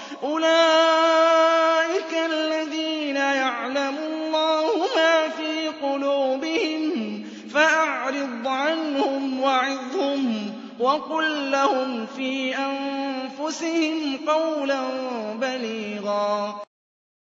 أُولَٰئِكَ الَّذِينَ يَعْلَمُ اللَّهُ مَا فِي قُلُوبِهِمْ فَأَعْرِضْ عَنْهُمْ وَعِظْهُمْ وَقُل لَّهُمْ فِي أَنفُسِهِمْ قَوْلًا بَلِيغًا